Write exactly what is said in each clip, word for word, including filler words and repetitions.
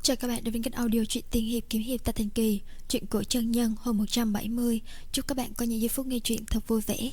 Chào các bạn đến với kênh audio truyện tiên hiệp kiếm hiệp ta thành kỳ, truyện cổ chân nhân hôm một trăm bảy mươi. Chúc các bạn có những giây phút nghe truyện thật vui vẻ.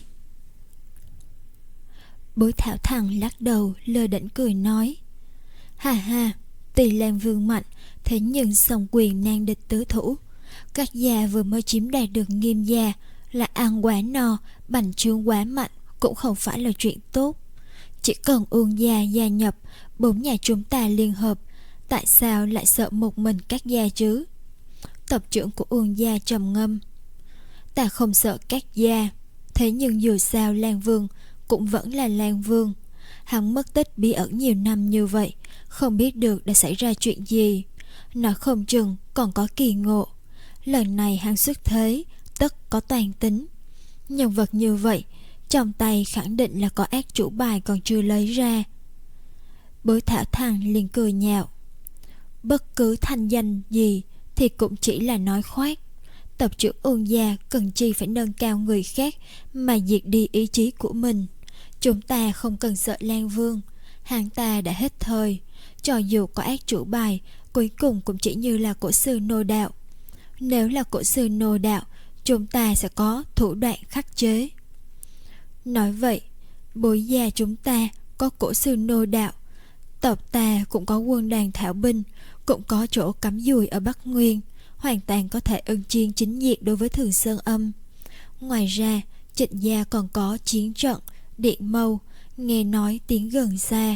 Bối Thảo Thằng lắc đầu lơ đễnh cười nói: Hà hà, Tỳ Lan Vương mạnh, thế nhưng song quyền nan địch tứ thủ. Các gia vừa mới chiếm đạt được Nghiêm gia, là ăn quá no, bành trướng quá mạnh cũng không phải là chuyện tốt. Chỉ cần Uông gia gia nhập, bốn nhà chúng ta liên hợp, tại sao lại sợ một mình các gia chứ? Tộc trưởng của Uông gia trầm ngâm: Ta không sợ các gia, thế nhưng dù sao Lan Vương cũng vẫn là Lan Vương. Hắn mất tích bí ẩn nhiều năm như vậy, không biết được đã xảy ra chuyện gì. Nó không chừng còn có kỳ ngộ. Lần này hắn xuất thế, tất có toàn tính. Nhân vật như vậy, trong tay khẳng định là có ác chủ bài còn chưa lấy ra. Bối Thảo Thằng liền cười nhạo: Bất cứ thanh danh gì thì cũng chỉ là nói khoác. Tộc trưởng Uông gia cần chi phải nâng cao người khác mà diệt đi ý chí của mình. Chúng ta không cần sợ Lan Vương, hắn ta đã hết thời. Cho dù có ác chủ bài, cuối cùng cũng chỉ như là cổ sư nô đạo. Nếu là cổ sư nô đạo, chúng ta sẽ có thủ đoạn khắc chế. Nói vậy, bối gia chúng ta có cổ sư nô đạo, tộc ta cũng có quân đoàn thảo binh, cũng có chỗ cắm dùi ở Bắc Nguyên, hoàn toàn có thể ưng chiến chính diện đối với Thường Sơn Âm. Ngoài ra, Trịnh gia còn có chiến trận, điện mâu, nghe nói tiếng gần xa.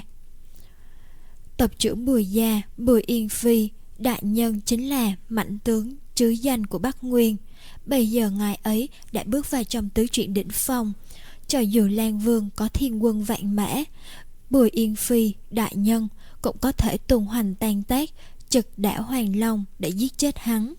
Tộc trưởng Bùi gia, Bùi Yên Phi, đại nhân chính là mãnh tướng trứ danh của Bắc Nguyên. Bây giờ ngài ấy đã bước vào trong tứ truyện đỉnh phong. Cho dù Lan Vương có thiên quân vạn mã, Bùi Yên Phi, đại nhân cũng có thể tung hoành tan tác, trực đảo Hoàng Long để giết chết hắn.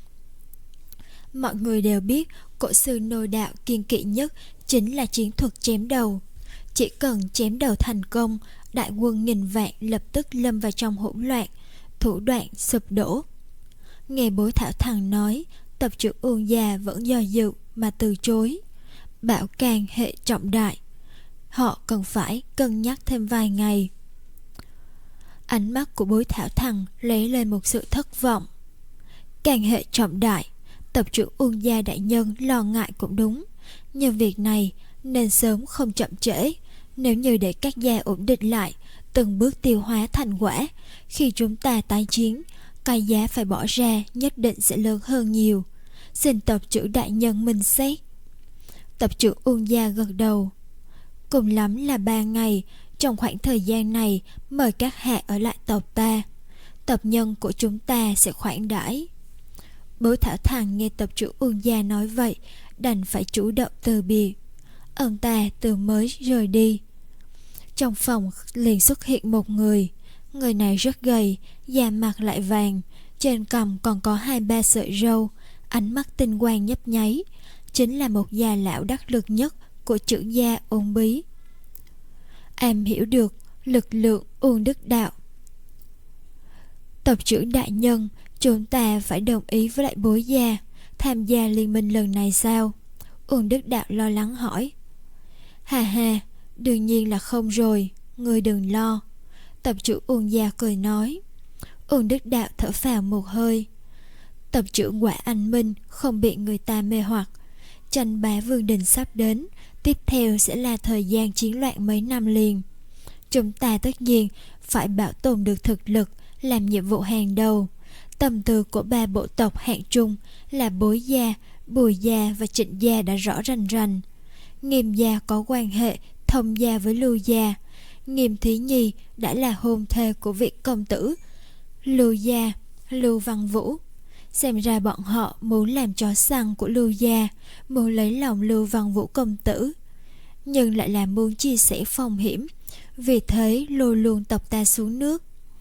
Mọi người đều biết cổ sư nô đạo kiên kỵ nhất chính là chiến thuật chém đầu. Chỉ cần chém đầu thành công, đại quân nghìn vạn lập tức lâm vào trong hỗn loạn, thủ đoạn sụp đổ. Nghe Bối Thảo Thằng nói, tộc trưởng Uông gia vẫn do dự mà từ chối. Bảo càng hệ trọng đại, họ cần phải cân nhắc thêm vài ngày. Ánh mắt của Bối Thảo Thằng lấy lên một sự thất vọng. Càng hệ trọng đại, tộc trưởng Uông gia đại nhân lo ngại cũng đúng, nhưng việc này nên sớm không chậm trễ. Nếu như để các gia ổn định lại, từng bước tiêu hóa thành quả, khi chúng ta tái chiến, cái giá phải bỏ ra nhất định sẽ lớn hơn nhiều. Xin tộc trưởng đại nhân minh xét. Tộc trưởng Uông gia gật đầu: Cùng lắm là ba ngày. Trong khoảng thời gian này, mời các hạ ở lại tộc ta, tộc nhân của chúng ta sẽ khoản đãi. Bối Thảo Thằng nghe tộc trưởng Uông gia nói vậy, đành phải chủ động từ biệt. Ông ta từ mới rời đi, trong phòng liền xuất hiện một người. Người này rất gầy, da mặt lại vàng, trên cằm còn có hai ba sợi râu, ánh mắt tinh quang nhấp nháy, chính là một già lão đắc lực nhất của trưởng gia Ôn Bí. Am hiểu được lực lượng Uông Đức Đạo. Tộc trưởng đại nhân, chúng ta phải đồng ý với lại Bối gia tham gia liên minh lần này sao? Uông Đức Đạo lo lắng hỏi. Hà hà, đương nhiên là không rồi, ngươi đừng lo. Tộc trưởng Uông gia cười nói. Uông Đức Đạo thở phào một hơi. Tộc trưởng quả anh minh, không bị người ta mê hoặc. Tranh bá vương đình sắp đến, tiếp theo sẽ là thời gian chiến loạn mấy năm liền. Chúng ta tất nhiên phải bảo tồn được thực lực, làm nhiệm vụ hàng đầu. Tâm tư của ba bộ tộc hạng trung là Bối gia, Bùi gia và Trịnh gia đã rõ rành rành. Nghiêm gia có quan hệ thông gia với Lưu gia. Nghiêm Thí Nhi đã là hôn thê của vị công tử Lưu gia, Lưu Văn Vũ. Xem ra bọn họ muốn làm chó săn của Lưu gia, muốn lấy lòng Lưu Văn Vũ công tử, nhưng lại là muốn chia sẻ phong hiểm, vì thế lôi luôn tộc ta xuống nước.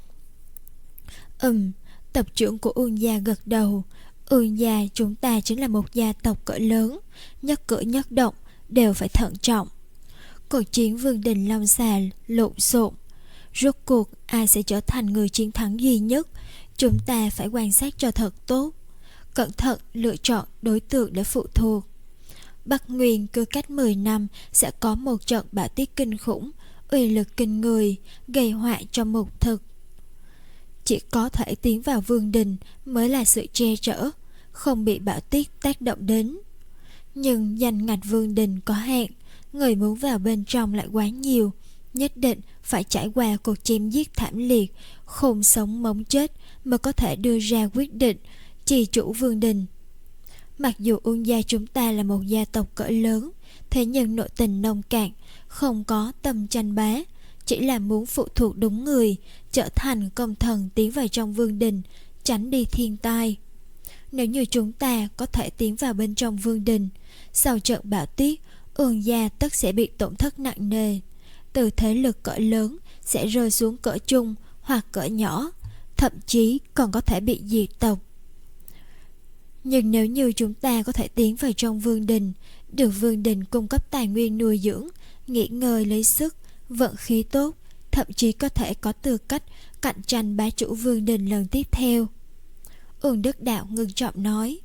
Ừm, tộc trưởng của Uông gia gật đầu. Uông gia chúng ta chính là một gia tộc cỡ lớn, nhất cử nhất động đều phải thận trọng. Cuộc chiến Vương Đình Long Xà lộn xộn, rốt cuộc ai sẽ trở thành người chiến thắng duy nhất, chúng ta phải quan sát cho thật tốt, cẩn thận lựa chọn đối tượng để phụ thuộc. Bắc Nguyên cứ cách mười năm sẽ có một trận bão tuyết kinh khủng, uy lực kinh người, gây họa cho mục thực. chỉ có thể tiến vào vương đình mới là sự che chở, không bị bão tuyết tác động đến. Nhưng danh ngạch vương đình có hạn, người muốn vào bên trong lại quá nhiều, nhất định phải trải qua cuộc chém giết thảm liệt, khôn sống mống chết mới có thể đưa ra quyết định trì chủ vương đình. Mặc dù Uông gia chúng ta là một gia tộc cỡ lớn, thế nhưng nội tình nông cạn, không có tâm tranh bá, chỉ là muốn phụ thuộc đúng người, trở thành công thần tiến vào trong vương đình, tránh đi thiên tai. Nếu như chúng ta có thể tiến vào bên trong vương đình, sau trận bão tuyết, Uông gia tất sẽ bị tổn thất nặng nề. Từ thế lực cỡ lớn sẽ rơi xuống cỡ trung hoặc cỡ nhỏ, thậm chí còn có thể bị diệt tộc. Nhưng nếu như chúng ta có thể tiến vào trong vương đình, được vương đình cung cấp tài nguyên nuôi dưỡng, nghỉ ngơi lấy sức, vận khí tốt, thậm chí có thể có tư cách cạnh tranh bá chủ vương đình lần tiếp theo. Uông Đức Đạo ngưng trọng nói.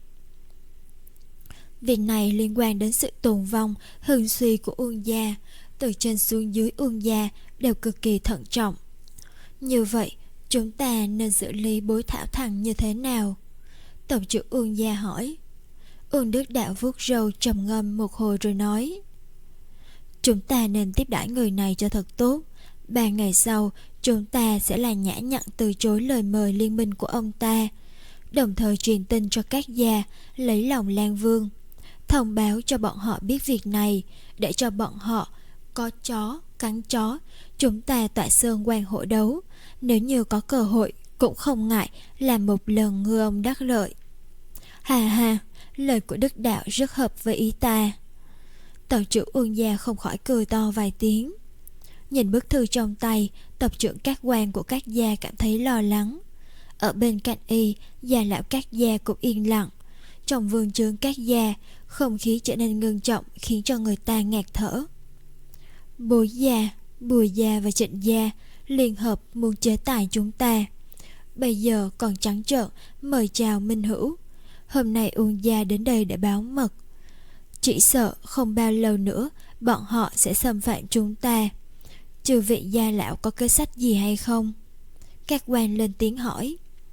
Việc này liên quan đến sự tồn vong, hưng suy của Uông gia, từ trên xuống dưới Uông gia đều cực kỳ thận trọng. Như vậy, chúng ta nên xử lý Bối Thảo Thằng như thế nào? Tổng trưởng Uông gia hỏi. Uông Đức Đạo vuốt râu trầm ngâm một hồi rồi nói. Chúng ta nên tiếp đãi người này cho thật tốt. Ba ngày sau, chúng ta sẽ là nhã nhặn từ chối lời mời liên minh của ông ta, đồng thời truyền tin cho các gia lấy lòng Lan Vương, thông báo cho bọn họ biết việc này, để cho bọn họ có chó cắn chó, chúng ta tại Sơn Quan hội đấu. Nếu như có cơ hội cũng không ngại làm một lần ngư ông đắc lợi. Hà hà, lời của Đức Đạo rất hợp với ý ta. Tổng trưởng Uông gia không khỏi cười to vài tiếng. Nhìn bức thư trong tay, tập trưởng các quan của các gia cảm thấy lo lắng. Ở bên cạnh y, gia lão các gia cũng yên lặng. Trong vương trướng các gia, không khí trở nên ngưng trọng, khiến cho người ta ngạt thở. Bối gia, Bùi gia và Trịnh gia liên hợp muốn chế tài chúng ta. Bây giờ còn trắng trợn mời chào minh hữu. Hôm nay Uông gia đến đây để báo mật. Chỉ sợ không bao lâu nữa bọn họ sẽ xâm phạm chúng ta. Chư vị gia lão có kế sách gì hay không? Các quan lên tiếng hỏi.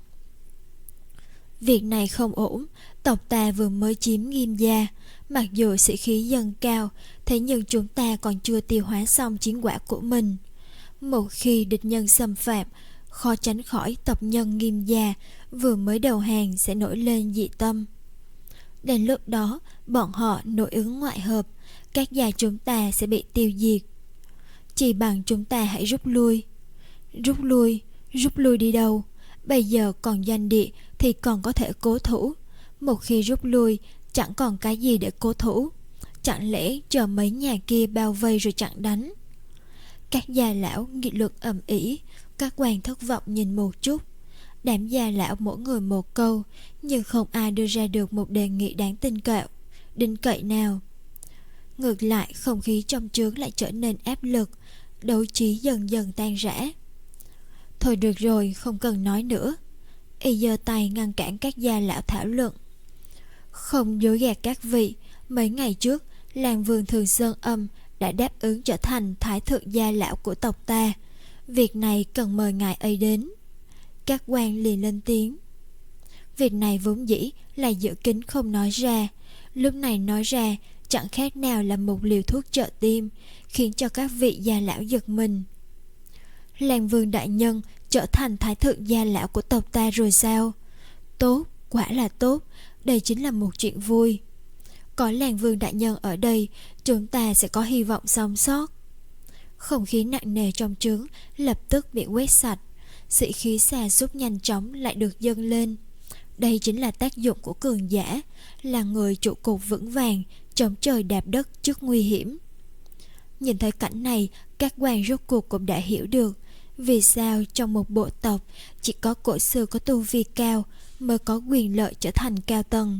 Việc này không ổn. Tộc ta vừa mới chiếm Nghiêm gia. Mặc dù sĩ khí dâng cao, thế nhưng chúng ta còn chưa tiêu hóa xong chiến quả của mình. Một khi địch nhân xâm phạm, khó tránh khỏi tộc nhân Nghiêm gia vừa mới đầu hàng sẽ nổi lên dị tâm. Đến lúc đó, bọn họ nội ứng ngoại hợp, các gia chúng ta sẽ bị tiêu diệt. Chỉ bằng chúng ta hãy rút lui. Rút lui? Rút lui đi đâu? Bây giờ còn doanh địa thì còn có thể cố thủ. Một khi rút lui, chẳng còn cái gì để cố thủ. Chẳng lẽ chờ mấy nhà kia bao vây rồi chặn đánh? Các gia lão nghị luận ầm ĩ. Các quan thất vọng nhìn một chút. Đám gia lão mỗi người một câu, nhưng không ai đưa ra được một đề nghị đáng tin cậy, tin cậy nào. Ngược lại, không khí trong trướng lại trở nên áp lực, đấu trí dần dần tan rã. Thôi được rồi, không cần nói nữa. Y giơ tay ngăn cản các gia lão thảo luận. Không dối gạt các vị, mấy ngày trước Lan Vương Thường Sơn Âm đã đáp ứng trở thành thái thượng gia lão của tộc ta. Việc này cần mời ngài ấy đến. Các quan liền lên tiếng. Việc này vốn dĩ là giữ kín không nói ra, lúc này nói ra chẳng khác nào là một liều thuốc trợ tim, khiến cho các vị gia lão giật mình. Lan Vương đại nhân trở thành thái thượng gia lão của tộc ta rồi sao? Tốt, quả là tốt. Đây chính là một chuyện vui. Có Lan Vương đại nhân ở đây, chúng ta sẽ có hy vọng sống sót. Không khí nặng nề trong trướng lập tức bị quét sạch. Sĩ khí sa sút nhanh chóng lại được dâng lên. Đây chính là tác dụng của cường giả, là người trụ cột vững vàng, chống trời đạp đất trước nguy hiểm. Nhìn thấy cảnh này, các quan rốt cuộc cũng đã hiểu được vì sao trong một bộ tộc chỉ có cổ sư có tu vi cao mới có quyền lợi trở thành cao tầng.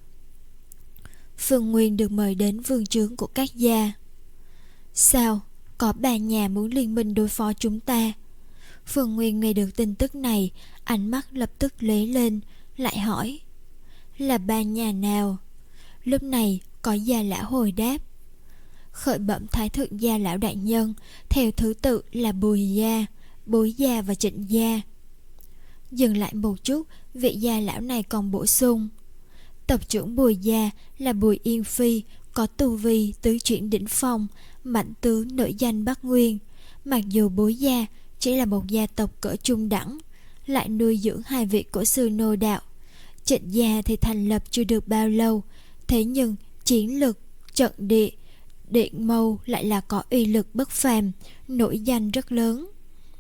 Phương Nguyên được mời đến vương trướng của các gia. Sao? Có bà nhà muốn liên minh đối phó chúng ta? Phương Nguyên nghe được tin tức này, ánh mắt lập tức lóe lên, lại hỏi. Là bà nhà nào? Lúc này có gia lão hồi đáp. Khởi bẩm thái thượng gia lão đại nhân, theo thứ tự là Bùi gia, Bối gia và Trịnh gia. Dừng lại một chút, vị gia lão này còn bổ sung: Tộc trưởng Bùi gia là Bùi Yên Phi, có tu vi tứ chuyển đỉnh phong, mạnh tướng nổi danh Bắc Nguyên. Mặc dù Bùi gia chỉ là một gia tộc cỡ trung đẳng, lại nuôi dưỡng hai vị cổ sư nô đạo. Trịnh gia thì thành lập chưa được bao lâu, thế nhưng chiến lực, trận địa, điện mâu lại là có uy lực bất phàm, nổi danh rất lớn.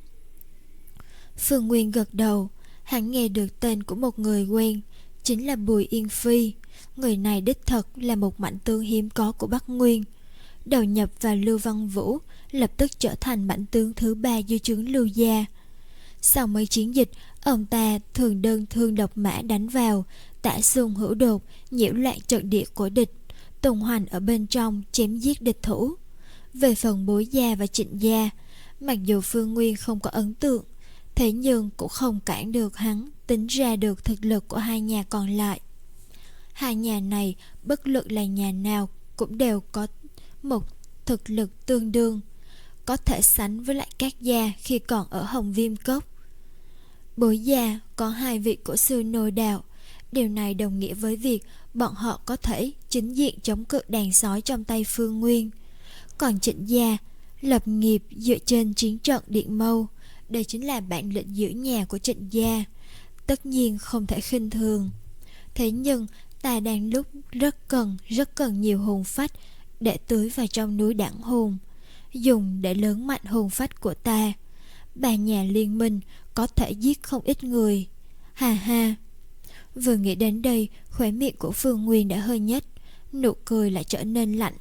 Phương Nguyên gật đầu, hắn nghe được tên của một người quen, chính là Bùi Yên Phi. Người này đích thật là một mạnh tướng hiếm có của Bắc Nguyên. Đầu nhập vào Lưu Văn Vũ, lập tức trở thành mạnh tướng thứ ba dưới trướng Lưu gia. Sau mấy chiến dịch, ông ta thường đơn thương độc mã đánh vào, tả xung hữu đột, nhiễu loạn trận địa của địch, tung hoành ở bên trong chém giết địch thủ. Về phần Bối gia và Trịnh gia, mặc dù Phương Nguyên không có ấn tượng, thế nhưng cũng không cản được hắn tính ra được thực lực của hai nhà còn lại. Hai nhà này bất luận là nhà nào cũng đều có một thực lực tương đương, có thể sánh với lại các gia khi còn ở Hồng Viêm Cốc. Bối gia có hai vị cổ sư nô đạo, điều này đồng nghĩa với việc bọn họ có thể chính diện chống cự đàn sói trong tay Phương Nguyên. Còn Trịnh gia lập nghiệp dựa trên chiến trận Điện Mâu, đây chính là bản lĩnh giữ nhà của Trịnh gia, tất nhiên không thể khinh thường. Thế nhưng ta đang lúc rất cần rất cần nhiều hồn phách để tưới vào trong núi Đẳng Hồn, dùng để lớn mạnh hồn phách của ta. Ba nhà liên minh có thể giết không ít người. Hà ha. Vừa nghĩ đến đây, khóe miệng của Phương Nguyên đã hơi nhếch, nụ cười lại trở nên lạnh.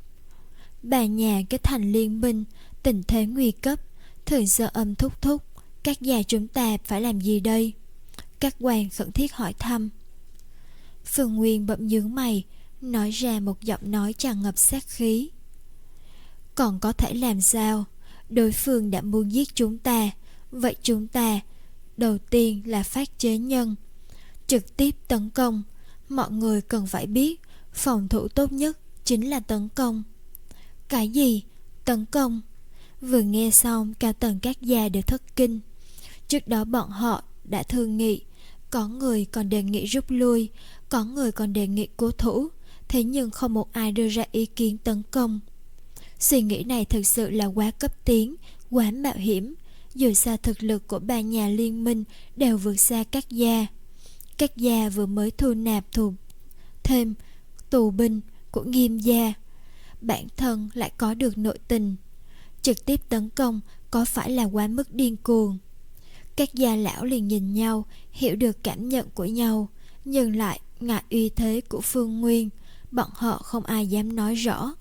Ba nhà kết thành liên minh, tình thế nguy cấp. Thường Sơ Âm thúc thúc, các gia chúng ta phải làm gì đây? Các quan khẩn thiết hỏi thăm. Phương Nguyên bỗng nhướng mày, nói ra một giọng nói tràn ngập sát khí. Còn có thể làm sao? Đối phương đã muốn giết chúng ta, vậy chúng ta đầu tiên là phát chế nhân, trực tiếp tấn công. Mọi người cần phải biết, phòng thủ tốt nhất chính là tấn công. Cái gì? Tấn công? Vừa nghe xong, cao tầng các gia đều thất kinh. Trước đó bọn họ đã thương nghị, có người còn đề nghị rút lui, có người còn đề nghị cố thủ, thế nhưng không một ai đưa ra ý kiến tấn công. Suy nghĩ này thực sự là quá cấp tiến, quá mạo hiểm. Dù sao thực lực của ba nhà liên minh đều vượt xa các gia. Các gia vừa mới thu nạp thù thêm tù binh của Nghiêm gia, bản thân lại có được nội tình, trực tiếp tấn công có phải là quá mức điên cuồng? Các gia lão liền nhìn nhau, hiểu được cảm nhận của nhau, nhưng lại ngại uy thế của Phương Nguyên, bọn họ không ai dám nói rõ.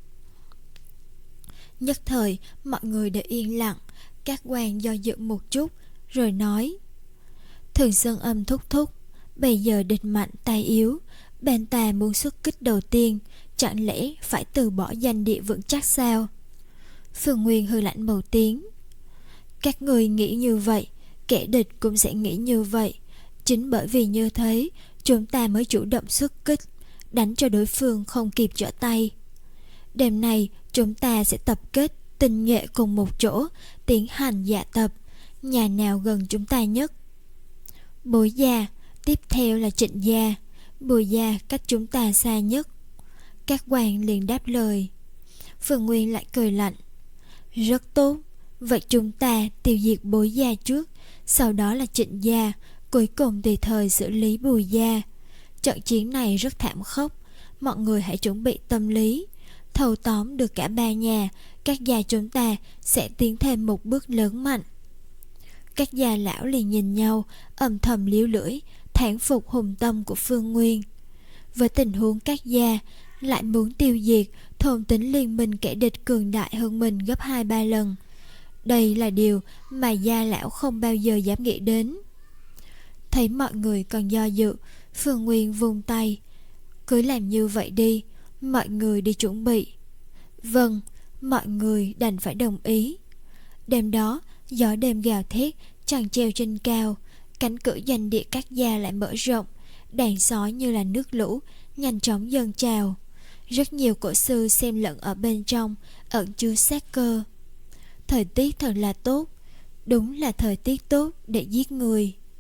Nhất thời mọi người đều yên lặng. Các quan do dự một chút rồi nói: Thường Sơn Âm thúc thúc, bây giờ địch mạnh tay yếu, bên ta muốn xuất kích đầu tiên, chẳng lẽ phải từ bỏ danh địa vững chắc sao? Phương Nguyên hừ lạnh một tiếng. Các người nghĩ như vậy, kẻ địch cũng sẽ nghĩ như vậy. Chính bởi vì như thế, chúng ta mới chủ động xuất kích, đánh cho đối phương không kịp trở tay. Đêm nay chúng ta sẽ tập kết tinh nhuệ cùng một chỗ, tiến hành dạ tập. Nhà nào gần chúng ta nhất? Bối gia, tiếp theo là Trịnh gia. Bùi gia cách chúng ta xa nhất. Các quan liền đáp lời. Phương Nguyên lại cười lạnh. Rất tốt, vậy chúng ta tiêu diệt Bối gia trước, sau đó là Trịnh gia, cuối cùng tùy thời xử lý Bùi gia. Trận chiến này rất thảm khốc, mọi người hãy chuẩn bị tâm lý. Thâu tóm được cả ba nhà, các gia chúng ta sẽ tiến thêm một bước lớn mạnh. Các gia lão liền nhìn nhau, âm thầm liếu lưỡi, thán phục hùng tâm của Phương Nguyên. Với tình huống các gia lại muốn tiêu diệt thôn tính liên minh kẻ địch cường đại hơn mình gấp hai ba lần, đây là điều mà gia lão không bao giờ dám nghĩ đến. Thấy mọi người còn do dự, Phương Nguyên vung tay. Cứ làm như vậy đi, mọi người đi chuẩn bị. Vâng, mọi người đành phải đồng ý. Đêm đó, gió đêm gào thét, trăng treo trên cao, cánh cửa doanh địa các gia lại mở rộng, đàn sói như là nước lũ, nhanh chóng dâng trào. Rất nhiều cổ sư xem lẫn ở bên trong, ẩn chứa sát cơ. Thời tiết thật là tốt, đúng là thời tiết tốt để giết người.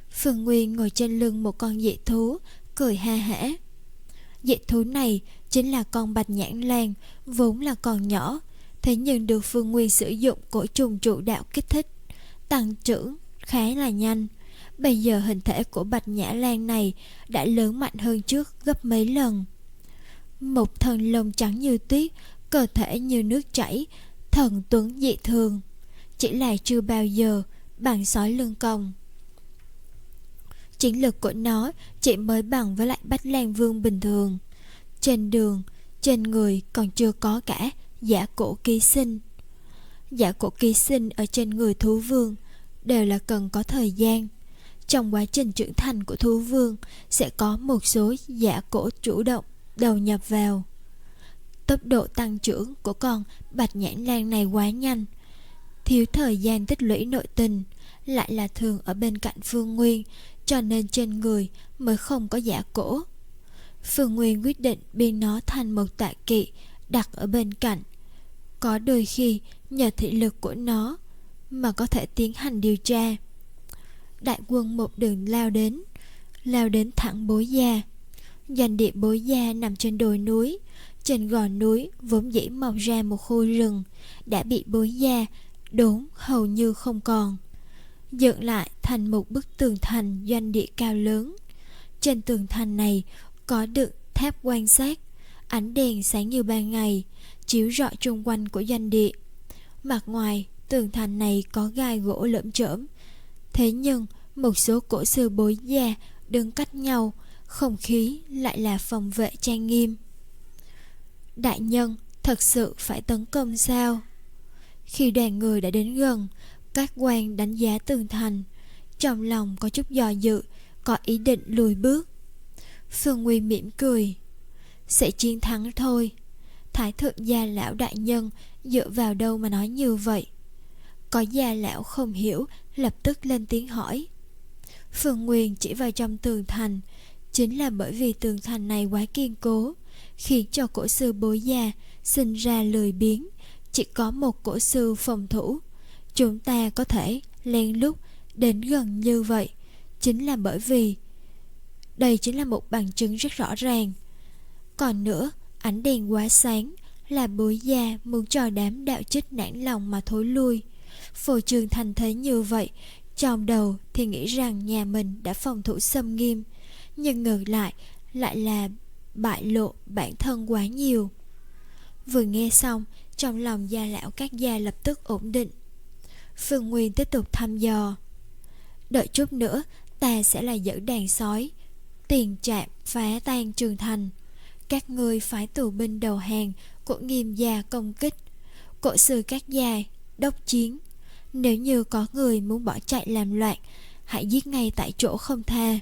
Phương Nguyên ngồi trên lưng một con dị thú, cười ha hả. Dị thú này chính là con bạch nhãn lang, vốn là con nhỏ, thế nhưng được Phương Nguyên sử dụng cổ trùng trụ đạo kích thích, tăng trưởng khá là nhanh. Bây giờ hình thể của bạch nhãn lang này đã lớn mạnh hơn trước gấp mấy lần. Một thân lông trắng như tuyết, cơ thể như nước chảy, thần tuấn dị thường, chỉ là chưa bao giờ bằng sói lưng còng. Chiến lực của nó chỉ mới bằng với lại Bách Lang Vương bình thường. Trên đường, trên người còn chưa có cả giả cổ ký sinh. Giả cổ ký sinh ở trên người thú vương đều là cần có thời gian. Trong quá trình trưởng thành của thú vương sẽ có một số giả cổ chủ động đầu nhập vào. Tốc độ tăng trưởng của con bạch nhãn lang này quá nhanh, thiếu thời gian tích lũy nội tình, lại là thường ở bên cạnh Phương Nguyên, cho nên trên người mới không có giả cổ. Phương Nguyên quyết định biến nó thành một tọa kỵ đặt ở bên cạnh. Có đôi khi nhờ thị lực của nó mà có thể tiến hành điều tra. Đại quân một đường lao đến, lao đến thẳng Bối Gia. Doanh địa Bối Gia nằm trên đồi núi. Trên gò núi vốn dĩ mọc ra một khu rừng đã bị Bối Gia đốn hầu như không còn, dựng lại thành một bức tường thành doanh địa cao lớn. Trên tường thành này có được tháp quan sát, ánh đèn sáng như ban ngày chiếu rọi chung quanh của doanh địa. Mặt ngoài tường thành này có gai gỗ lởm chởm, thế nhưng một số cổ sư Bối Gia đứng cách nhau, không khí lại là phòng vệ trang nghiêm. Đại nhân thật sự phải tấn công sao? Khi đoàn người đã đến gần, các quan đánh giá tường thành, trong lòng có chút dò dự, có ý định lùi bước. Phương Nguyên mỉm cười, sẽ chiến thắng thôi. Thái thượng gia lão đại nhân dựa vào đâu mà nói như vậy? Có gia lão không hiểu, lập tức lên tiếng hỏi. Phương Nguyên chỉ vào trong tường thành, chính là bởi vì tường thành này quá kiên cố, khiến cho cổ sư Bối Gia sinh ra lười biếng. Chỉ có một cổ sư phòng thủ, chúng ta có thể lén lút đến gần như vậy, chính là bởi vì đây chính là một bằng chứng rất rõ ràng. Còn nữa, ánh đèn quá sáng là Bối Gia muốn cho đám đạo trích nản lòng mà thối lui. Phô trương thành thế như vậy, trong đầu thì nghĩ rằng nhà mình đã phòng thủ xâm nghiêm, nhưng ngược lại lại là bại lộ bản thân quá nhiều. Vừa nghe xong, trong lòng gia lão các gia lập tức ổn định. Phương Nguyên tiếp tục thăm dò. Đợi chút nữa, ta sẽ là dẫn đàn sói tiền trạm phá tan trường thành. Các ngươi phái tù binh đầu hàng của Nghiêm gia công kích, cổ sư các gia đốc chiến. Nếu như có người muốn bỏ chạy làm loạn, hãy giết ngay tại chỗ không tha.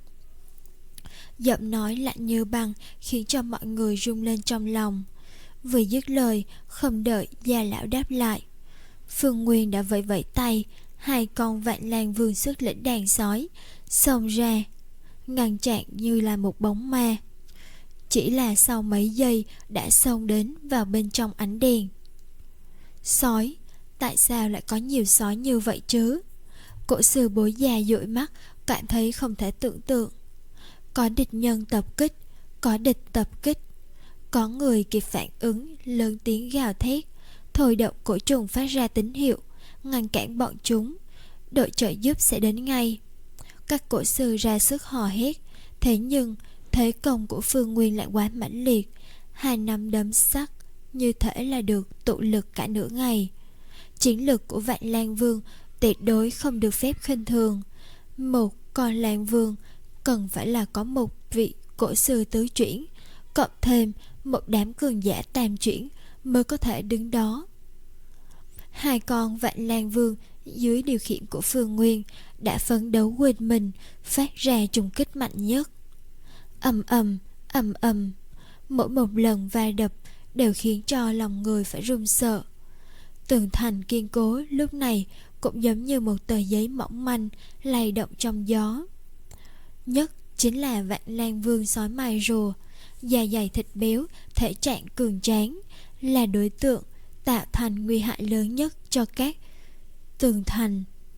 Giọng nói lạnh như băng khiến cho mọi người rung lên trong lòng. Vừa dứt lời, không đợi gia lão đáp lại, Phương Nguyên đã vẫy vẫy tay, hai con Vạn Lang Vương xuất lĩnh đàn sói xông ra, ngăn chặn như là một bóng ma. Chỉ là sau mấy giây đã xông đến vào bên trong ánh đèn. Sói? Tại sao lại có nhiều sói như vậy chứ? Cổ sư Bối Gia dụi mắt, cảm thấy không thể tưởng tượng. Có địch nhân tập kích, có địch tập kích. Có người kịp phản ứng, lớn tiếng gào thét, thôi động cổ trùng phát ra tín hiệu, ngăn cản bọn chúng. Đội trợ giúp sẽ đến ngay. Các cổ sư ra sức hò hét, thế nhưng thế công của Phương Nguyên lại quá mãnh liệt. Hai nắm đấm sắc như thể là được tụ lực cả nửa ngày. Chiến lực của Vạn Lang Vương tuyệt đối không được phép khinh thường. Một con Lang Vương cần phải là có một vị cổ sư tứ chuyển, cộng thêm một đám cường giả tam chuyển mới có thể đứng đó. Hai con Vạn Lang Vương dưới điều khiển của Phương Nguyên đã phấn đấu quên mình, phát ra trùng kích mạnh nhất. Ầm ầm, ầm ầm, mỗi một lần va đập đều khiến cho lòng người phải run sợ. Tường thành kiên cố lúc này cũng giống như một tờ giấy mỏng manh lay động trong gió. Nhất chính là Vạn Lang Vương sói mài rùa, da dày thịt béo, thể trạng cường tráng, là đối tượng tạo thành nguy hại lớn nhất cho các tường thành.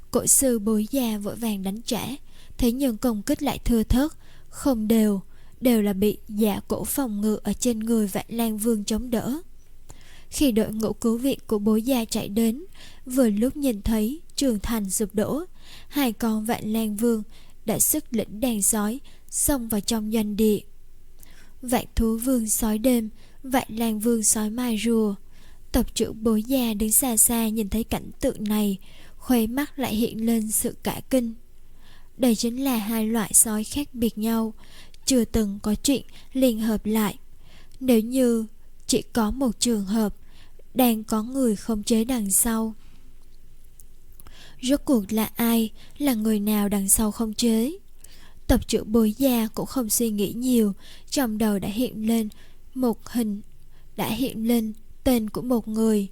Cổ sư Bối Gia vội vàng đánh trả, thế nhưng công kích lại thưa thớt, không đều, đều là bị Dạ Cổ phòng ngự ở trên người Vạn Lang Vương chống đỡ. Khi đội ngũ cứu viện của Bối Gia chạy đến, vừa lúc nhìn thấy trường thành sụp đổ, hai con Vạn Lang Vương đã sức lĩnh đàn sói xông vào trong doanh địa. Vạn Thú Vương sói đêm, Vạn Lang Vương sói mai rùa. Tộc trưởng Bối Gia đứng xa xa nhìn thấy cảnh tượng này, khóe mắt lại hiện lên sự cả kinh. Đây chính là hai loại sói khác biệt nhau, chưa từng có chuyện liên hợp lại. Nếu như chỉ có một trường hợp đang có người khống chế đằng sau, rốt cuộc là ai, là người nào đằng sau khống chế? Tộc trưởng Bối Gia cũng không suy nghĩ nhiều, trong đầu đã hiện lên một hình, đã hiện lên tên của một người.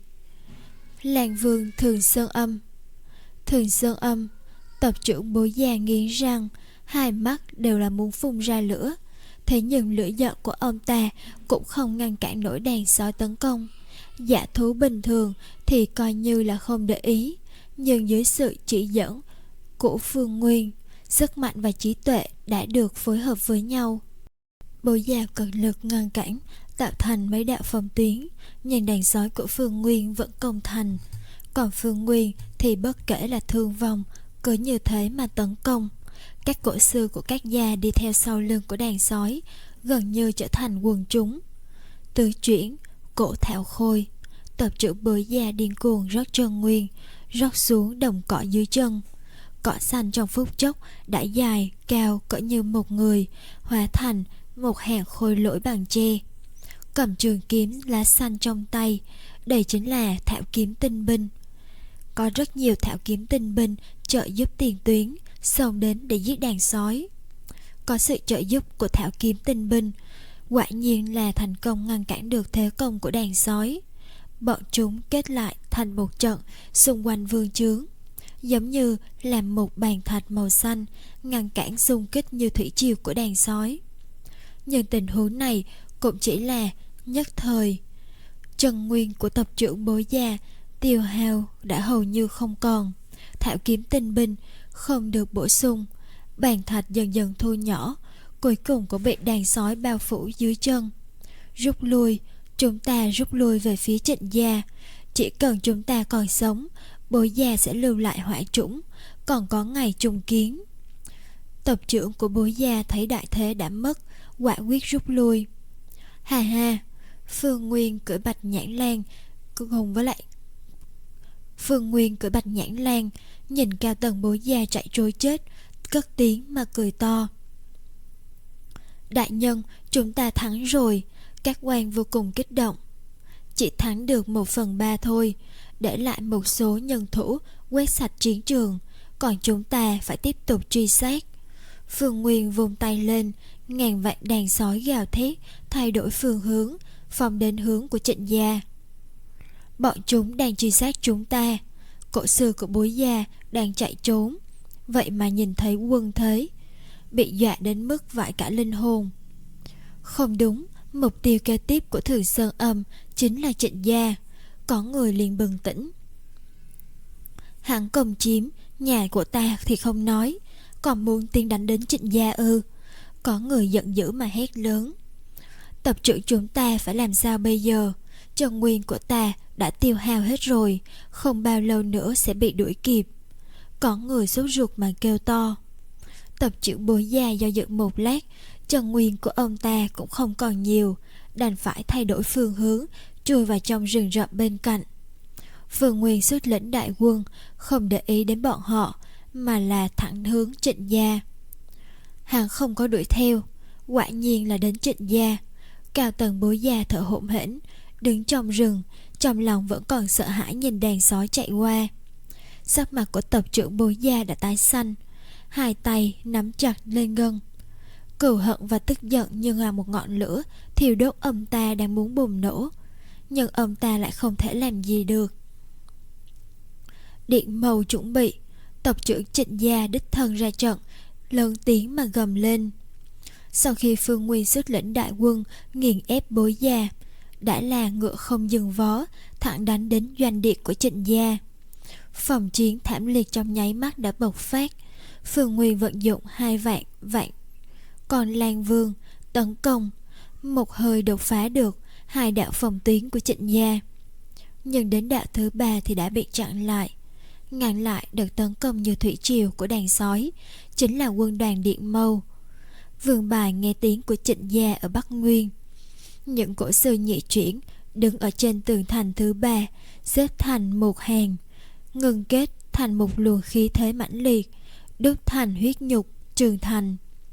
Lang Vương Thường Sơn Âm. Thường Sơn Âm. Tộc trưởng Bối Gia nghiến răng, hai mắt đều là muốn phun ra lửa. Thế nhưng lửa giận của ông ta cũng không ngăn cản nổi đàn sói tấn công. Dã thú bình thường thì coi như là không để ý, nhưng dưới sự chỉ dẫn của Phương Nguyên, sức mạnh và trí tuệ đã được phối hợp với nhau. Bối Gia cật lực ngăn cản, tạo thành mấy đạo phòng tuyến, nhưng đàn sói của Phương Nguyên vẫn công thành. Còn Phương Nguyên thì bất kể là thương vong, cứ như thế mà tấn công. Các cổ sư của các gia đi theo sau lưng của đàn sói, gần như trở thành quần chúng. Tứ chuyển, cổ thảo khôi. Tộc trưởng Bối Gia điên cuồng rót chân nguyên, rót xuống đồng cỏ dưới chân. Cỏ xanh trong phút chốc đã dài, cao cỡ như một người, hóa thành một hàng khôi lỗi bằng tre. Cầm trường kiếm lá xanh trong tay, đây chính là thảo kiếm tinh binh. Có rất nhiều thảo kiếm tinh binh trợ giúp tiền tuyến xông đến để giết đàn sói. Có sự trợ giúp của thảo kiếm tinh binh, quả nhiên là thành công ngăn cản được thế công của đàn sói. Bọn chúng kết lại thành một trận xung quanh vương chướng, giống như làm một bàn thạch màu xanh ngăn cản xung kích như thủy triều của đàn sói. Nhưng tình huống này cũng chỉ là nhất thời. Chân nguyên của tộc trưởng Bối Gia tiêu hao đã hầu như không còn. Thảo kiếm tinh binh không được bổ sung, bàn thạch dần dần thu nhỏ, cuối cùng cũng bị đàn sói bao phủ dưới chân. Rút lui, chúng ta rút lui về phía Trịnh gia. Chỉ cần chúng ta còn sống, Bối Gia sẽ lưu lại hỏa chủng, còn có ngày trùng kiến. Tộc trưởng của Bối Gia thấy đại thế đã mất, quả quyết rút lui. Hà ha, Phương Nguyên cưỡi Bạch Nhãn Lan cùng với lại Phương Nguyên cưỡi Bạch Nhãn Lan nhìn cao tầng Bối Gia chạy trối chết, cất tiếng mà cười to. Đại nhân, chúng ta thắng rồi. Các quan vô cùng kích động. Chỉ thắng được một phần ba thôi, để lại một số nhân thủ quét sạch chiến trường, còn chúng ta phải tiếp tục truy sát. Phương Nguyên vung tay lên, ngàn vạn đàn sói gào thét thay đổi phương hướng, phóng đến hướng của Trịnh gia. Bọn chúng đang truy sát chúng ta. Cổ sư của Bối Gia đang chạy trốn, vậy mà nhìn thấy quân thế, bị dọa đến mức vãi cả linh hồn. Không đúng, mục tiêu kế tiếp của Thường Sơn Âm chính là Trịnh gia. Có người liền bừng tỉnh. Hắn công chiếm nhà của ta thì không nói, còn muốn tiến đánh đến Trịnh gia ư? Có người giận dữ mà hét lớn. Tộc trưởng chúng ta phải làm sao bây giờ? Chân nguyên của ta đã tiêu hao hết rồi, không bao lâu nữa sẽ bị đuổi kịp. Có người sốt ruột mà kêu to. Tộc trưởng Bối Gia do dự một lát, chân nguyên của ông ta cũng không còn nhiều, đành phải thay đổi phương hướng, chui vào trong rừng rậm bên cạnh. Phương Nguyên xuất lĩnh đại quân, không để ý đến bọn họ, mà là thẳng hướng Trịnh gia. Hắn không có đuổi theo, quả nhiên là đến Trịnh gia. Cao tầng Bối Gia thở hổn hển, đứng trong rừng, trong lòng vẫn còn sợ hãi nhìn đàn sói chạy qua. Sắc mặt của tộc trưởng Bối Gia đã tái xanh, hai tay nắm chặt lên gân. Cừu hận và tức giận như là một ngọn lửa thiêu đốt ông ta đang muốn bùng nổ, nhưng ông ta lại không thể làm gì được. Điện màu chuẩn bị. Tộc trưởng Trịnh gia đích thân ra trận, lớn tiếng mà gầm lên. Sau khi Phương Nguyên xuất lĩnh đại quân nghiền ép Bối Gia, đã là ngựa không dừng vó, thẳng đánh đến doanh địa của Trịnh gia. Phòng chiến thảm liệt trong nháy mắt đã bộc phát. Phương Nguyên vận dụng hai vạn vạn còn Lan Vương tấn công, một hơi đột phá được hai đạo phòng tuyến của Trịnh gia. Nhưng đến đạo thứ ba thì đã bị chặn lại. Ngăn lại đợt tấn công như thủy triều của đàn sói chính là quân đoàn Điện Mâu. Vương Bài nghe tiếng của Trịnh gia ở Bắc Nguyên. Những cổ sư nhị chuyển đứng ở trên tường thành thứ ba, xếp thành một hàng, ngừng kết thành một luồng khí thế mãnh liệt, đúc thành huyết nhục trường thành.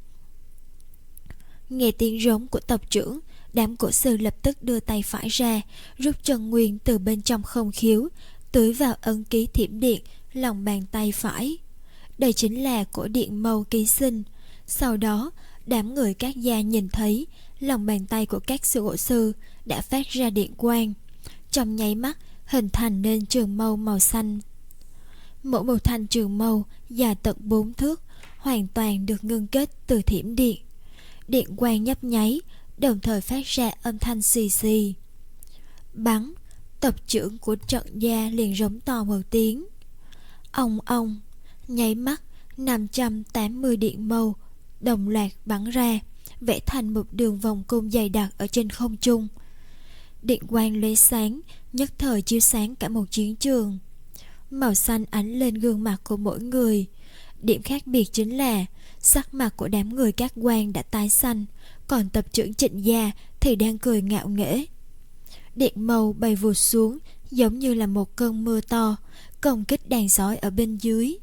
Nghe tiếng rống của tộc trưởng, đám cổ sư lập tức đưa tay phải ra, rút chân nguyên từ bên trong không khiếu, tưới vào ấn ký thiểm điện lòng bàn tay phải. Đây chính là cổ điện mâu ký sinh. Sau đó, đám người các gia nhìn thấy lòng bàn tay của các sư cổ sư đã phát ra điện quang, trong nháy mắt hình thành nên trường mâu màu xanh. Mỗi một thanh trường mâu dài tận bốn thước, hoàn toàn được ngưng kết từ thiểm điện. Điện quang nhấp nháy, đồng thời phát ra âm thanh xì xì. Bắn, tộc trưởng của trận gia liền rống to một tiếng. Ong ong, nháy mắt năm trăm tám mươi điện mâu đồng loạt bắn ra, vẽ thành một đường vòng cung dày đặc ở trên không trung. Điện quang lóe sáng, nhất thời chiếu sáng cả một chiến trường. Màu xanh ánh lên gương mặt của mỗi người. Điểm khác biệt chính là sắc mặt của đám người các quan đã tái xanh, còn tộc trưởng Trịnh gia thì đang cười ngạo nghễ. Điện mâu bay vụt xuống giống như là một cơn mưa to, công kích đàn sói ở bên dưới.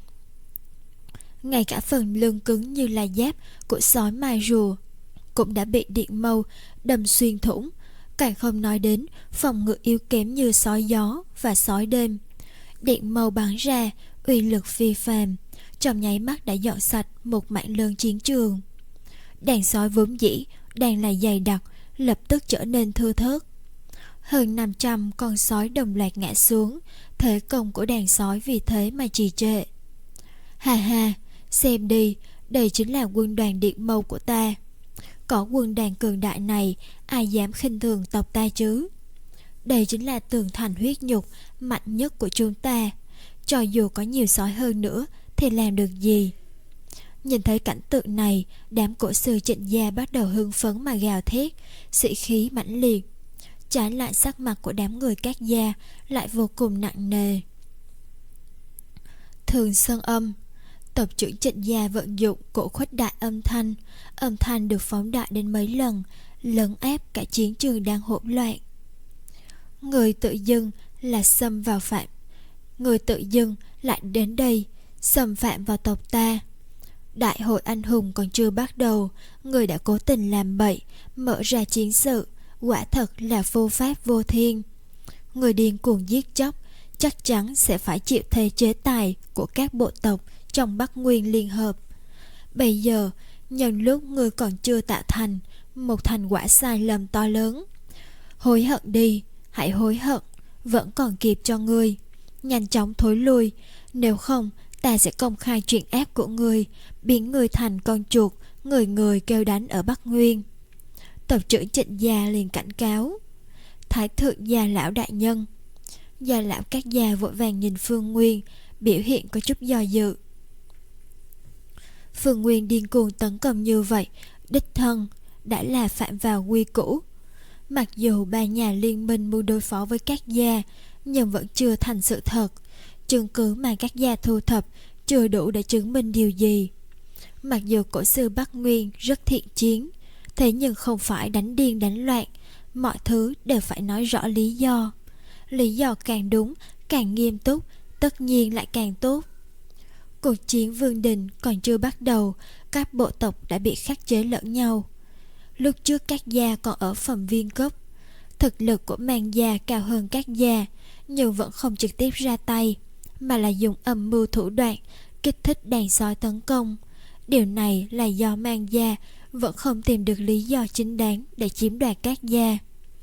Ngay cả phần lưng cứng như là giáp của sói mai rùa cũng đã bị điện mâu đâm xuyên thủng, càng không nói đến phòng ngự yếu kém như sói gió và sói đêm. Điện mâu bắn ra uy lực phi phàm, trong nháy mắt đã dọn sạch một mảng lớn chiến trường. Đàn sói vốn dĩ đang là dày đặc, lập tức trở nên thưa thớt. Hơn năm trăm con sói đồng loạt ngã xuống, thế công của đàn sói vì thế mà trì trệ. Hà hà, xem đi, đây chính là quân đoàn Điện Mâu của ta. Có quân đoàn cường đại này, ai dám khinh thường tộc ta chứ? Đây chính là tường thành huyết nhục mạnh nhất của chúng ta. Cho dù có nhiều sói hơn nữa thì làm được gì? Nhìn thấy cảnh tượng này, đám cổ sư Trịnh gia bắt đầu hưng phấn mà gào thét, sĩ khí mãnh liệt. Trái lại sắc mặt của đám người các gia lại vô cùng nặng nề. Thường Sơn Âm, tộc trưởng Trịnh gia vận dụng cổ khuếch đại âm thanh, âm thanh được phóng đại đến mấy lần, lấn áp cả chiến trường đang hỗn loạn. Người tự dưng là xâm vào phạm, người tự dưng lại đến đây xâm phạm vào tộc ta. Đại hội anh hùng còn chưa bắt đầu, người đã cố tình làm bậy, mở ra chiến sự, quả thật là vô pháp vô thiên. Người điên cuồng giết chóc chắc chắn sẽ phải chịu thế chế tài của các bộ tộc trong Bắc Nguyên liên hợp. Bây giờ, nhân lúc người còn chưa tạo thành một thành quả sai lầm to lớn, hối hận đi, hãy hối hận, vẫn còn kịp cho ngươi. Nhanh chóng thối lui, nếu không ta sẽ công khai chuyện ác của ngươi, biến ngươi thành con chuột, người người kêu đánh ở Bắc Nguyên. Tộc trưởng Trịnh gia liền cảnh cáo. Thái thượng gia lão đại nhân. Gia lão các gia vội vàng nhìn Phương Nguyên, biểu hiện có chút do dự. Phương Nguyên điên cuồng tấn công như vậy, đích thân đã là phạm vào quy củ. Mặc dù ba nhà liên minh mưu đối phó với các gia, nhưng vẫn chưa thành sự thật. Chứng cứ mà các gia thu thập chưa đủ để chứng minh điều gì. Mặc dù cổ sư Bắc Nguyên rất thiện chiến, thế nhưng không phải đánh điên đánh loạn, mọi thứ đều phải nói rõ lý do. Lý do càng đúng, càng nghiêm túc, tất nhiên lại càng tốt. Cuộc chiến Vương Đình còn chưa bắt đầu, các bộ tộc đã bị khắc chế lẫn nhau. Lúc trước các gia còn ở Phẩm Viên Cốc, thực lực của Mang gia cao hơn các gia, nhưng vẫn không trực tiếp ra tay, mà là dùng âm mưu thủ đoạn kích thích đàn sói tấn công. Điều này là do Mang gia vẫn không tìm được lý do chính đáng để chiếm đoạt các gia.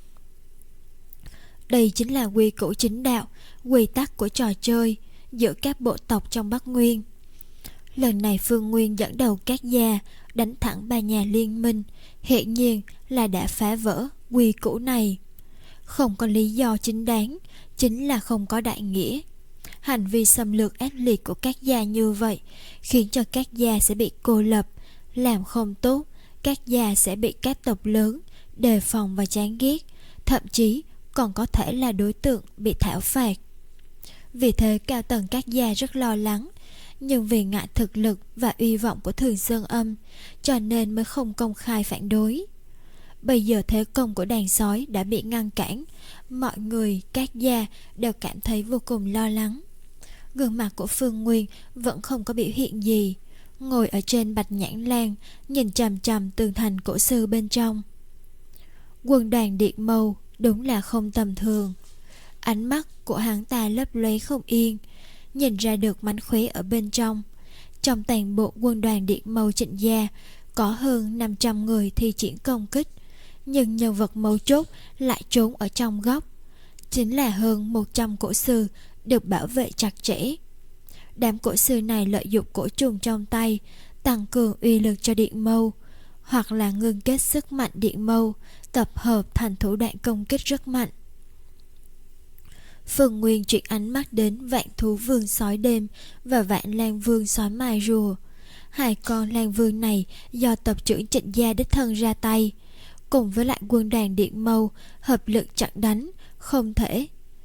Đây chính là quy củ chính đạo, quy tắc của trò chơi giữa các bộ tộc trong Bắc Nguyên. Lần này Phương Nguyên dẫn đầu các gia đánh thẳng ba nhà liên minh, hiển nhiên là đã phá vỡ quy củ này. Không có lý do chính đáng, chính là không có đại nghĩa. Hành vi xâm lược ác liệt của các gia như vậy khiến cho các gia sẽ bị cô lập. Làm không tốt, các gia sẽ bị các tộc lớn đề phòng và chán ghét, thậm chí còn có thể là đối tượng bị thảo phạt. Vì thế cao tầng các gia rất lo lắng, nhưng vì ngại thực lực và uy vọng của Thường Sơn Âm, cho nên mới không công khai phản đối. Bây giờ thế công của đàn sói đã bị ngăn cản, mọi người, các gia đều cảm thấy vô cùng lo lắng. Gương mặt của Phương Nguyên vẫn không có biểu hiện gì, ngồi ở trên bạch nhãn lan, nhìn chằm chằm tường thành cổ xưa bên trong. Quân đoàn Điện Mâu đúng là không tầm thường. Ánh mắt của hắn ta lấp lóe không yên, nhìn ra được mánh khóe ở bên trong. Trong toàn bộ quân đoàn Điện Mâu Trịnh gia có hơn năm trăm người thi triển công kích, nhưng nhân vật mấu chốt lại trốn ở trong góc. Chính là hơn một trăm cổ sư được bảo vệ chặt chẽ. Đám cổ sư này lợi dụng cổ trùng trong tay tăng cường uy lực cho Điện Mâu, hoặc là ngưng kết sức mạnh Điện Mâu, tập hợp thành thủ đoạn công kích rất mạnh. Phương Nguyên chuyển ánh mắt đến Vạn Thú Vương sói đêm và Vạn Lang Vương sói mai rùa. Hai con lang vương này do tộc trưởng Trịnh gia đích thân ra tay, cùng với lại quân đoàn Điện Mâu hợp lực chặn đánh, không thể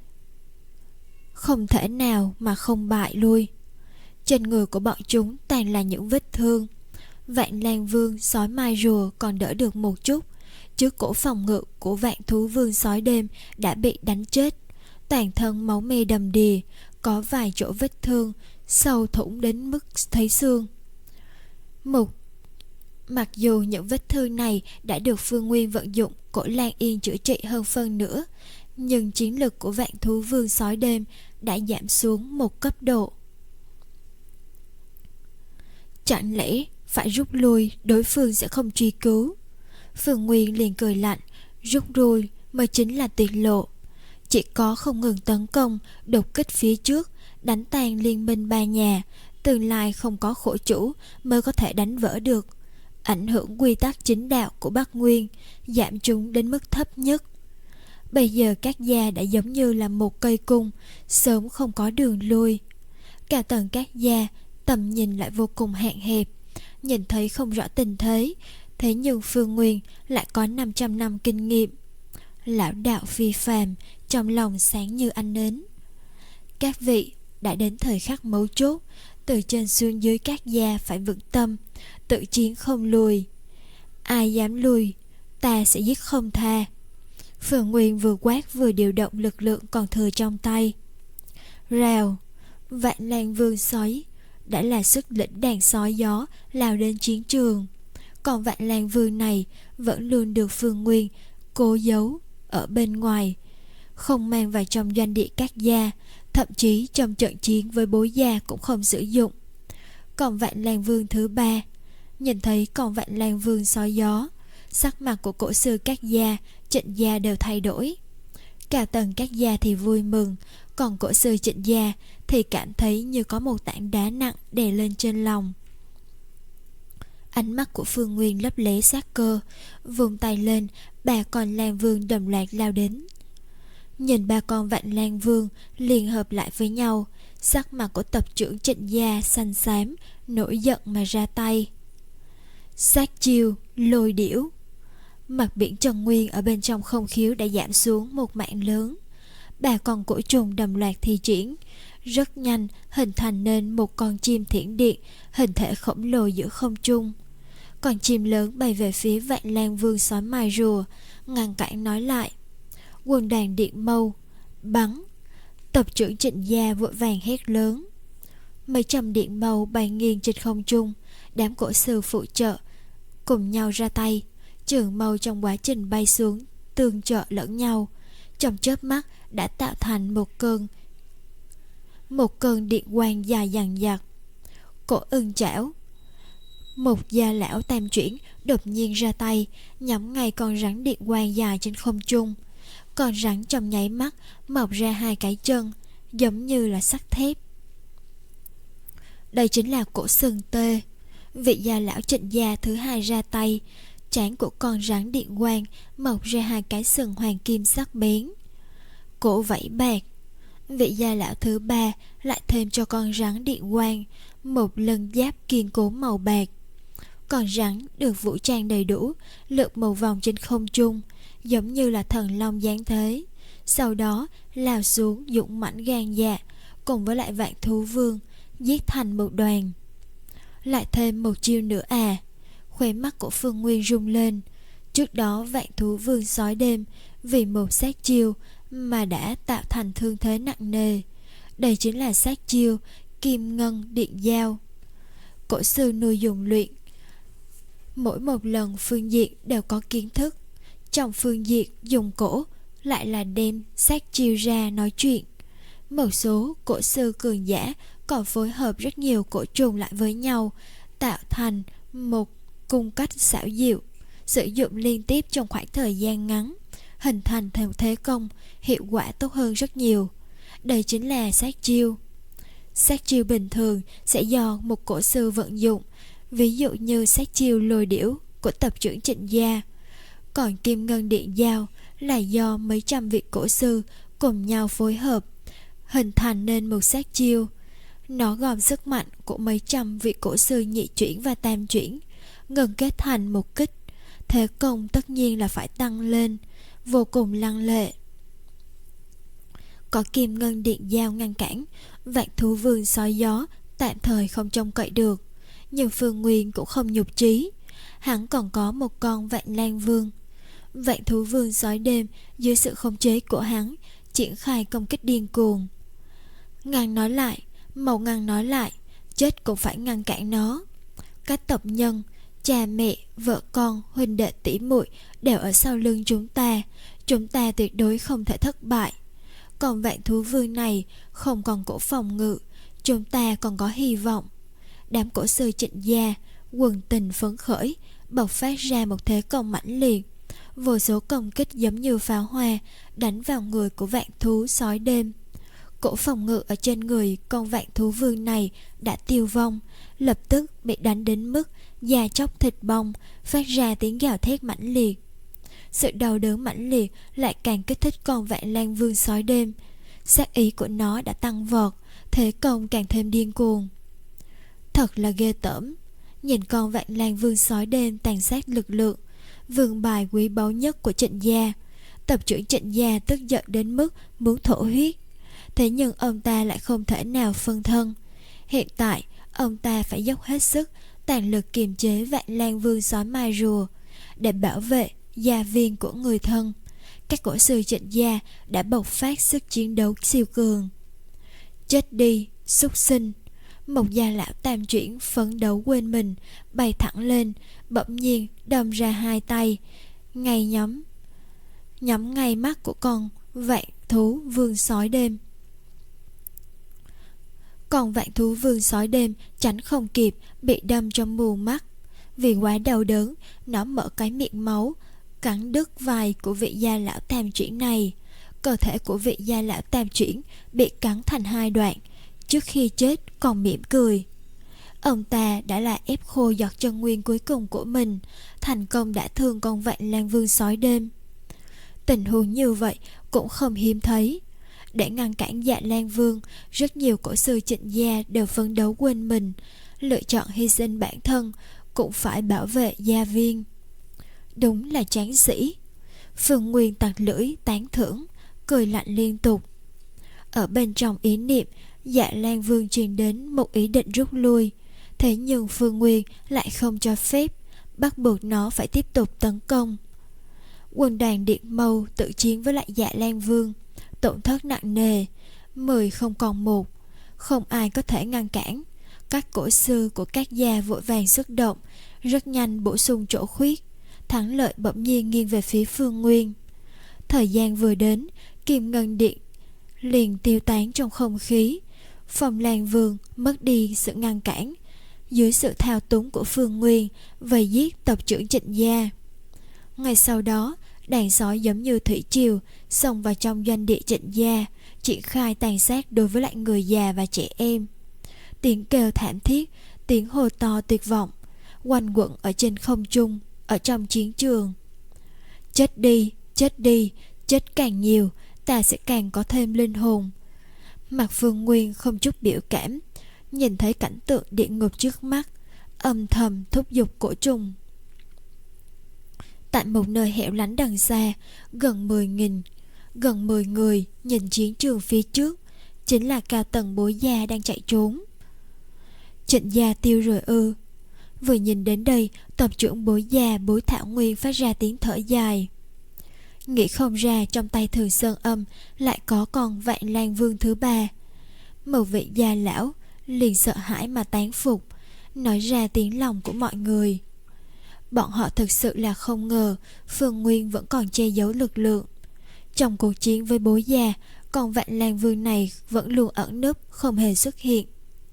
không thể nào mà không bại lui. Trên người của bọn chúng toàn là những vết thương. Vạn Lang Vương sói mai rùa còn đỡ được một chút, chứ cổ phòng ngự của Vạn Thú Vương sói đêm đã bị đánh chết, toàn thân máu me đầm đìa, có vài chỗ vết thương sâu thủng đến mức thấy xương. Một Mặc dù những vết thương này đã được Phương Nguyên vận dụng cổ Lan Yên chữa trị hơn phân nữa, nhưng chiến lực của Vạn Thú Vương sói đêm đã giảm xuống một cấp độ. Chẳng lẽ phải rút lui, đối phương sẽ không truy cứu? Phương Nguyên liền cười lạnh, rút lui mới chính là tuyệt lộ. Chỉ có không ngừng tấn công, đột kích phía trước, đánh tan liên minh ba nhà, tương lai không có khổ chủ mới có thể đánh vỡ được, ảnh hưởng quy tắc chính đạo của Bắc Nguyên, giảm chúng đến mức thấp nhất. Bây giờ các gia đã giống như là một cây cung, sớm không có đường lui. Cả tầng các gia tầm nhìn lại vô cùng hạn hẹp, nhìn thấy không rõ tình thế, thế nhưng Phương Nguyên lại có năm trăm năm kinh nghiệm. Lão đạo phi phàm, trong lòng sáng như ánh nến. Các vị, đã đến thời khắc mấu chốt, từ trên xuống dưới các gia phải vững tâm, tự chiến không lùi. Ai dám lùi, ta sẽ giết không tha. Phương Nguyên vừa quát vừa điều động lực lượng còn thừa trong tay. Rào, Vạn Lang Vương sói đã là sức lĩnh đàn sói gió lao đến chiến trường, còn Vạn Lang Vương này vẫn luôn được Phương Nguyên cố giấu ở bên ngoài, không mang vào trong doanh địa các gia, thậm chí trong trận chiến với bối gia cũng không sử dụng. Còn Vạn Lang Vương thứ ba, nhìn thấy còn Vạn Lang Vương sói gió, sắc mặt của cổ sư các gia, Trịnh gia đều thay đổi. Cả tầng các gia thì vui mừng, còn cổ sư Trịnh gia thì cảm thấy như có một tảng đá nặng đè lên trên lòng. Ánh mắt của Phương Nguyên lấp lé sát cơ, vung tay lên, ba con Lang Vương đồng loạt lao đến. Nhìn ba con Vạn Lang Vương liên hợp lại với nhau, sắc mặt của tộc trưởng Trịnh gia xanh xám, nổi giận mà ra tay. Sát chiêu lôi điểu. Mặt biển Trần Nguyên ở bên trong không khiếu đã giảm xuống một mảng lớn. Ba con cổ trùng đồng loạt thi triển, rất nhanh hình thành nên một con chim thiểm điện, hình thể khổng lồ giữa không trung. Con chim lớn bay về phía Vạn Lang Vương sói mai rùa, ngăn cản nói lại. Quân đoàn Điện Mâu bắn. Tộc trưởng Trịnh gia vội vàng hét lớn. Mấy trăm điện mâu bay nghiêng trên không trung, đám cổ sư phụ trợ cùng nhau ra tay. Trường mâu trong quá trình bay xuống tương trợ lẫn nhau, trong chớp mắt đã tạo thành một cơn một cơn điện quang dài dằng dặc. Cổ ưng chảo. Một gia lão tam chuyển đột nhiên ra tay, nhắm ngay con rắn điện quang dài trên không trung. Con rắn trong nháy mắt mọc ra hai cái chân, giống như là sắt thép. Đây chính là cổ sừng tê. Vị gia lão Trịnh gia thứ hai ra tay, trán của con rắn điện quang mọc ra hai cái sừng hoàng kim sắc bén. Cổ vẫy bạc. Vị gia lão thứ ba lại thêm cho con rắn điện quang một lân giáp kiên cố màu bạc. Con rắn được vũ trang đầy đủ, lượn một vòng trên không trung, giống như là thần long giáng thế. Sau đó lao xuống dũng mãnh gan dạ, cùng với lại Vạn Thú Vương giết thành một đoàn. Lại thêm một chiêu nữa à? Khóe mắt của Phương Nguyên rung lên. Trước đó Vạn Thú Vương sói đêm vì một sát chiêu mà đã tạo thành thương thế nặng nề. Đây chính là sát chiêu Kim Ngân Điện Giao. Cổ sư nuôi dùng luyện, mỗi một lần phương diện đều có kiến thức. Trong phương diện dùng cổ lại là đem sát chiêu ra nói chuyện. Một số cổ sư cường giả còn phối hợp rất nhiều cổ trùng lại với nhau, tạo thành một cung cách xảo diệu, sử dụng liên tiếp trong khoảng thời gian ngắn, hình thành theo thế công, hiệu quả tốt hơn rất nhiều. Đây chính là sát chiêu. Sát chiêu bình thường sẽ do một cổ sư vận dụng, ví dụ như sát chiêu lôi điểu của tập trưởng Trịnh Gia. Còn Kim Ngân Điện Giao là do mấy trăm vị cổ sư cùng nhau phối hợp, hình thành nên một sát chiêu. Nó gồm sức mạnh của mấy trăm vị cổ sư nhị chuyển và tam chuyển, ngừng kết thành một kích. Thế công tất nhiên là phải tăng lên, vô cùng lăng lệ. Có Kim Ngân Điện Giao ngăn cản, Vạn Thú Vương sói gió tạm thời không trông cậy được. Nhưng Phương Nguyên cũng không nhục chí, hắn còn có một con Vạn Lang Vương. Vạn Thú Vương sói đêm dưới sự khống chế của hắn triển khai công kích điên cuồng. Ngăn nói lại, màu ngăn nói lại, chết cũng phải ngăn cản nó. Các tộc nhân, cha mẹ, vợ con, huynh đệ tỷ muội đều ở sau lưng chúng ta, chúng ta tuyệt đối không thể thất bại. Còn Vạn Thú Vương này không còn cổ phòng ngự, chúng ta còn có hy vọng. Đám cổ sư Trịnh Gia quần tình phấn khởi, bộc phát ra một thế công mãnh liệt. Vô số công kích giống như pháo hoa đánh vào người của Vạn Thú sói đêm. Cổ phòng ngự ở trên người con Vạn Thú Vương này đã tiêu vong, lập tức bị đánh đến mức da chóc thịt bong, phát ra tiếng gào thét mãnh liệt. Sự đau đớn mãnh liệt lại càng kích thích con Vạn Lang Vương sói đêm. Sát ý của nó đã tăng vọt, thế công càng thêm điên cuồng. Thật là ghê tởm. Nhìn con Vạn Lang Vương sói đêm tàn sát lực lượng, vương bài quý báu nhất của Trịnh Gia, tập trưởng Trịnh Gia tức giận đến mức muốn thổ huyết. Thế nhưng ông ta lại không thể nào phân thân. Hiện tại ông ta phải dốc hết sức toàn lực kiềm chế Vạn Lang Vương sói mai rùa để bảo vệ gia viên của người thân. Các cổ sư Trịnh Gia đã bộc phát sức chiến đấu siêu cường. Chết đi, súc sinh! Một gia lão tam chuyển phấn đấu quên mình, bay thẳng lên, bỗng nhiên đâm ra hai tay, ngay nhắm nhắm ngay mắt của con Vạn Thú Vương sói đêm. Còn Vạn Thú Vương sói đêm tránh không kịp, bị đâm trong mù mắt. Vì quá đau đớn, nó mở cái miệng máu, cắn đứt vai của vị gia lão tam chuyển này. Cơ thể của vị gia lão tam chuyển bị cắn thành hai đoạn. Trước khi chết còn mỉm cười. Ông ta đã là ép khô giọt chân nguyên cuối cùng của mình, thành công đã thương con Vạn Lang Vương sói đêm. Tình huống như vậy cũng không hiếm thấy. Để ngăn cản Dạ Lan Vương, rất nhiều cổ sư Trịnh Gia đều phấn đấu quên mình, lựa chọn hy sinh bản thân cũng phải bảo vệ gia viên. Đúng là tráng sĩ. Phương Nguyên tặc lưỡi tán thưởng, cười lạnh liên tục. Ở bên trong ý niệm, Dạ Lan Vương truyền đến một ý định rút lui. Thế nhưng Phương Nguyên lại không cho phép, bắt buộc nó phải tiếp tục tấn công. Quân đoàn Điện Mâu tự chiến với lại Dạ Lan Vương, tổn thất nặng nề, mười không còn một, không ai có thể ngăn cản. Các cổ sư của các gia vội vàng xuất động, rất nhanh bổ sung chỗ khuyết. Thắng lợi bỗng nhiên nghiêng về phía Phương Nguyên. Thời gian vừa đến, Kim Ngân Điện liền tiêu tán trong không khí. Phong Lan Vương mất đi sự ngăn cản, dưới sự thao túng của Phương Nguyên vây giết tộc trưởng Trịnh Gia. Ngay sau đó, đàn sói giống như thủy triều xông vào trong doanh địa Trịnh Gia, triển khai tàn sát đối với lại người già và trẻ em. Tiếng kêu thảm thiết, tiếng hô to tuyệt vọng quanh quẩn ở trên không trung, ở trong chiến trường. Chết đi, chết đi, chết càng nhiều, ta sẽ càng có thêm linh hồn. Mặt Phương Nguyên không chút biểu cảm, nhìn thấy cảnh tượng địa ngục trước mắt, âm thầm thúc giục cổ trùng. Tại một nơi hẻo lánh đằng xa, gần mười nghìn gần mười người nhìn chiến trường phía trước, chính là cao tầng Bối Gia đang chạy trốn. Trịnh gia tiêu rồi ư? Vừa nhìn đến đây, tộc trưởng Bối Gia Bối Thảo Nguyên phát ra tiếng thở dài. Nghĩ không ra trong tay Thường Sơn Âm lại có con Vạn Lang Vương thứ ba. Một vị già lão liền sợ hãi mà tán phục, nói ra tiếng lòng của mọi người. Bọn họ thực sự là không ngờ Phương Nguyên vẫn còn che giấu lực lượng. Trong cuộc chiến với Bối Gia, con Vạn Lang Vương này vẫn luôn ẩn núp, không hề xuất hiện.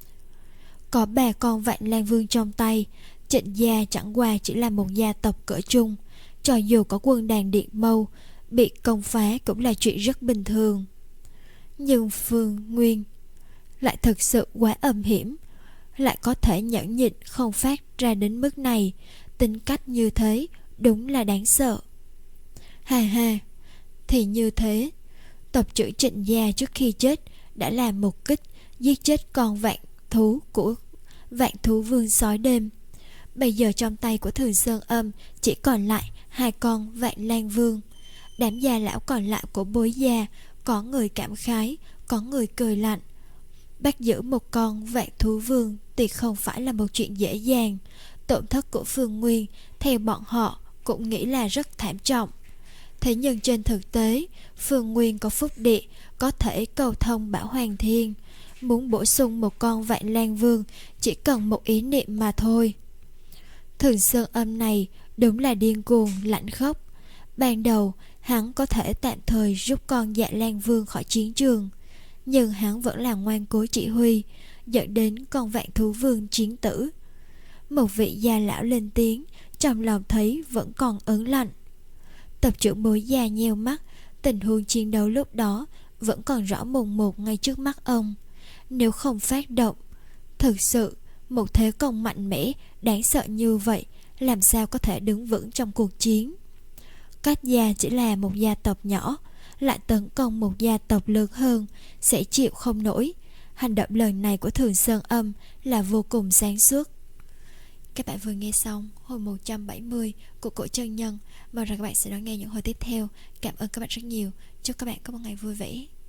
Có bà con Vạn Lang Vương trong tay, Trịnh gia chẳng qua chỉ là một gia tộc cỡ trung. Cho dù có quân đàn Điện Mâu, bị công phá cũng là chuyện rất bình thường. Nhưng Phương Nguyên lại thực sự quá âm hiểm, lại có thể nhẫn nhịn không phát ra đến mức này. Tính cách như thế đúng là đáng sợ. Ha ha, thì như thế, tộc trưởng Trịnh gia trước khi chết đã làm một kích giết chết con vạn thú của Vạn Thú Vương sói đêm. Bây giờ trong tay của Thường Sơn Âm chỉ còn lại hai con Vạn Lang Vương. Đám già lão còn lại của Bối Gia, có người cảm khái, có người cười lạnh. Bắt giữ một con Vạn Thú Vương thì không phải là một chuyện dễ dàng. Tổn thất của Phương Nguyên theo bọn họ cũng nghĩ là rất thảm trọng. Thế nhưng trên thực tế, Phương Nguyên có phúc địa, có thể cầu thông Bảo Hoàng Thiên. Muốn bổ sung một con Vạn Lang Vương chỉ cần một ý niệm mà thôi. Thường Sơn Âm này đúng là điên cuồng lạnh khốc. Ban đầu hắn có thể tạm thời rút con Dạ Lang Vương khỏi chiến trường, nhưng hắn vẫn là ngoan cố chỉ huy, dẫn đến con Vạn Thú Vương chiến tử. Một vị già lão lên tiếng, trong lòng thấy vẫn còn ớn lạnh. Tộc trưởng Bối Gia nheo mắt, tình huống chiến đấu lúc đó vẫn còn rõ mồn một ngay trước mắt ông. Nếu không phát động, thực sự một thế công mạnh mẽ đáng sợ như vậy làm sao có thể đứng vững trong cuộc chiến. Các gia chỉ là một gia tộc nhỏ, lại tấn công một gia tộc lớn hơn, sẽ chịu không nổi. Hành động lần này của Thường Sơn Âm là vô cùng sáng suốt. Các bạn vừa nghe xong hồi một trăm bảy mươi của Cổ Chân Nhân. Mong rằng các bạn sẽ đón nghe những hồi tiếp theo. Cảm ơn các bạn rất nhiều. Chúc các bạn có một ngày vui vẻ.